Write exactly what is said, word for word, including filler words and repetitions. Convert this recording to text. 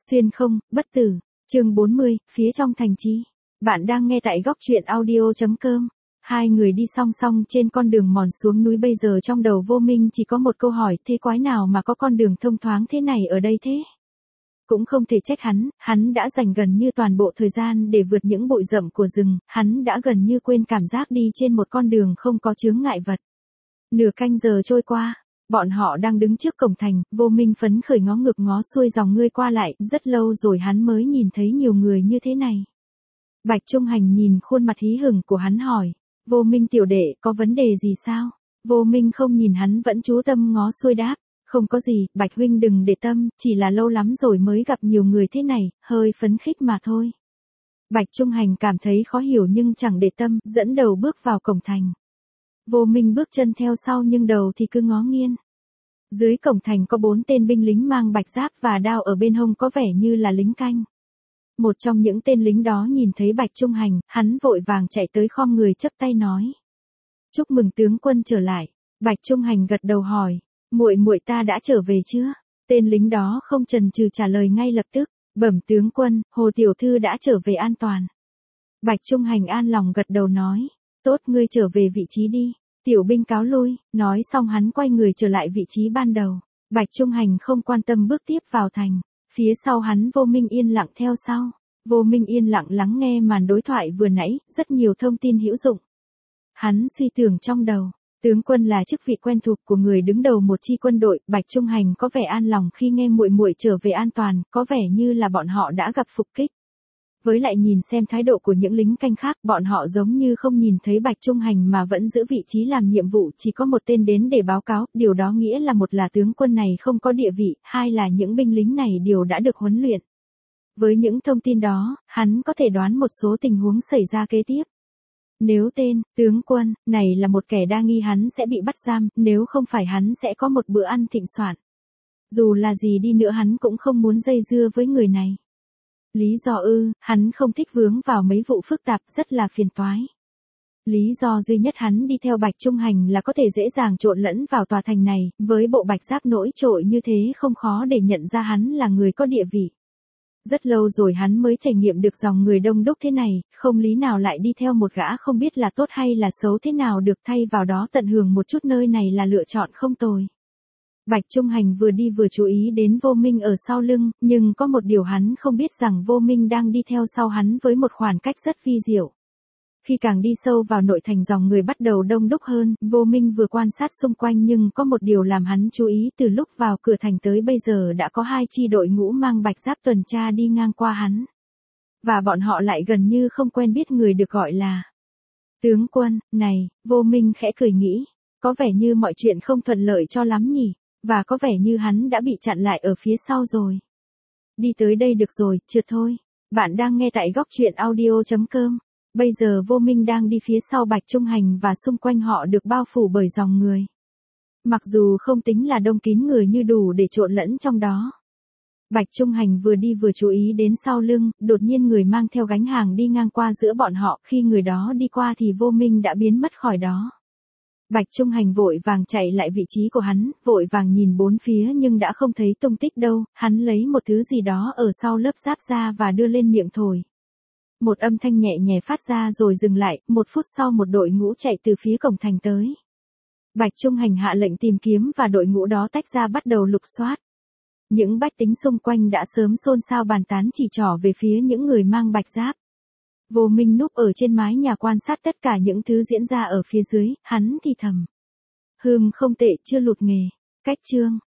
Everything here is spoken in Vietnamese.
Xuyên không, bất tử. Chương bốn mươi, phía trong thành trì. Bạn đang nghe tại góc truyện audio chấm com. Hai người đi song song trên con đường mòn xuống núi, bây giờ trong đầu Vô Minh chỉ có một câu hỏi, thế quái nào mà có con đường thông thoáng thế này ở đây thế? Cũng không thể trách hắn, hắn đã dành gần như toàn bộ thời gian để vượt những bụi rậm của rừng, hắn đã gần như quên cảm giác đi trên một con đường không có chướng ngại vật. Nửa canh giờ trôi qua, bọn họ đang đứng trước cổng thành, Vô Minh phấn khởi ngó ngược ngó xuôi dòng người qua lại, rất lâu rồi hắn mới nhìn thấy nhiều người như thế này. Bạch Trung Hành nhìn khuôn mặt hí hửng của hắn hỏi, Vô Minh tiểu đệ, có vấn đề gì sao? Vô Minh không nhìn hắn, vẫn chú tâm ngó xuôi đáp, không có gì, Bạch huynh đừng để tâm, chỉ là lâu lắm rồi mới gặp nhiều người thế này, hơi phấn khích mà thôi. Bạch Trung Hành cảm thấy khó hiểu nhưng chẳng để tâm, dẫn đầu bước vào cổng thành. Vô Minh bước chân theo sau nhưng đầu thì cứ ngó nghiêng. Dưới cổng thành có bốn tên binh lính mang bạch giáp và đao ở bên hông, có vẻ như là lính canh. Một trong những tên lính đó nhìn thấy Bạch Trung Hành, hắn vội vàng chạy tới khom người chắp tay nói: "Chúc mừng tướng quân trở lại." Bạch Trung Hành gật đầu hỏi: "Muội muội ta đã trở về chưa?" Tên lính đó không chần chừ trả lời ngay lập tức: "Bẩm tướng quân, Hồ tiểu thư đã trở về an toàn." Bạch Trung Hành an lòng gật đầu nói: "Tốt, ngươi trở về vị trí đi." Tiểu binh cáo lui, nói xong hắn quay người trở lại vị trí ban đầu. Bạch Trung Hành không quan tâm bước tiếp vào thành. Phía sau hắn Vô Minh yên lặng theo sau. Vô Minh yên lặng lắng nghe màn đối thoại vừa nãy, rất nhiều thông tin hữu dụng. Hắn suy tưởng trong đầu, tướng quân là chức vị quen thuộc của người đứng đầu một chi quân đội, Bạch Trung Hành có vẻ an lòng khi nghe muội muội trở về an toàn, có vẻ như là bọn họ đã gặp phục kích. Với lại nhìn xem thái độ của những lính canh khác, bọn họ giống như không nhìn thấy Bạch Trung Hành mà vẫn giữ vị trí làm nhiệm vụ, chỉ có một tên đến để báo cáo, điều đó nghĩa là một là tướng quân này không có địa vị, hai là những binh lính này đều đã được huấn luyện. Với những thông tin đó, hắn có thể đoán một số tình huống xảy ra kế tiếp. Nếu tên, tướng quân, này là một kẻ đa nghi, hắn sẽ bị bắt giam, nếu không phải hắn sẽ có một bữa ăn thịnh soạn. Dù là gì đi nữa hắn cũng không muốn dây dưa với người này. Lý do ư, hắn không thích vướng vào mấy vụ phức tạp, rất là phiền toái. Lý do duy nhất hắn đi theo Bạch Trung Hành là có thể dễ dàng trộn lẫn vào tòa thành này, với bộ bạch giáp nổi trội như thế không khó để nhận ra hắn là người có địa vị. Rất lâu rồi hắn mới trải nghiệm được dòng người đông đúc thế này, không lý nào lại đi theo một gã không biết là tốt hay là xấu thế nào được, thay vào đó tận hưởng một chút nơi này là lựa chọn không tồi. Bạch Trung Hành vừa đi vừa chú ý đến Vô Minh ở sau lưng, nhưng có một điều hắn không biết rằng Vô Minh đang đi theo sau hắn với một khoảng cách rất vi diệu. Khi càng đi sâu vào nội thành dòng người bắt đầu đông đúc hơn, Vô Minh vừa quan sát xung quanh nhưng có một điều làm hắn chú ý, từ lúc vào cửa thành tới bây giờ đã có hai chi đội ngũ mang bạch giáp tuần tra đi ngang qua hắn. Và bọn họ lại gần như không quen biết người được gọi là tướng quân, này, Vô Minh khẽ cười nghĩ, có vẻ như mọi chuyện không thuận lợi cho lắm nhỉ. Và có vẻ như hắn đã bị chặn lại ở phía sau rồi. Đi tới đây được rồi, trượt thôi. Bạn đang nghe tại góc truyện audio chấm com. Bây giờ Vô Minh đang đi phía sau Bạch Trung Hành và xung quanh họ được bao phủ bởi dòng người. Mặc dù không tính là đông kín người như đủ để trộn lẫn trong đó. Bạch Trung Hành vừa đi vừa chú ý đến sau lưng, đột nhiên người mang theo gánh hàng đi ngang qua giữa bọn họ, khi người đó đi qua thì Vô Minh đã biến mất khỏi đó. Bạch Trung Hành vội vàng chạy lại vị trí của hắn, vội vàng nhìn bốn phía nhưng đã không thấy tung tích đâu, hắn lấy một thứ gì đó ở sau lớp giáp ra và đưa lên miệng thổi. Một âm thanh nhẹ nhẹ phát ra rồi dừng lại, một phút sau một đội ngũ chạy từ phía cổng thành tới. Bạch Trung Hành hạ lệnh tìm kiếm và đội ngũ đó tách ra bắt đầu lục soát. Những bách tính xung quanh đã sớm xôn xao bàn tán chỉ trỏ về phía những người mang bạch giáp. Vô Minh núp ở trên mái nhà quan sát tất cả những thứ diễn ra ở phía dưới, hắn thì thầm. Hừm, không tệ, chưa lụt nghề. Cách chương,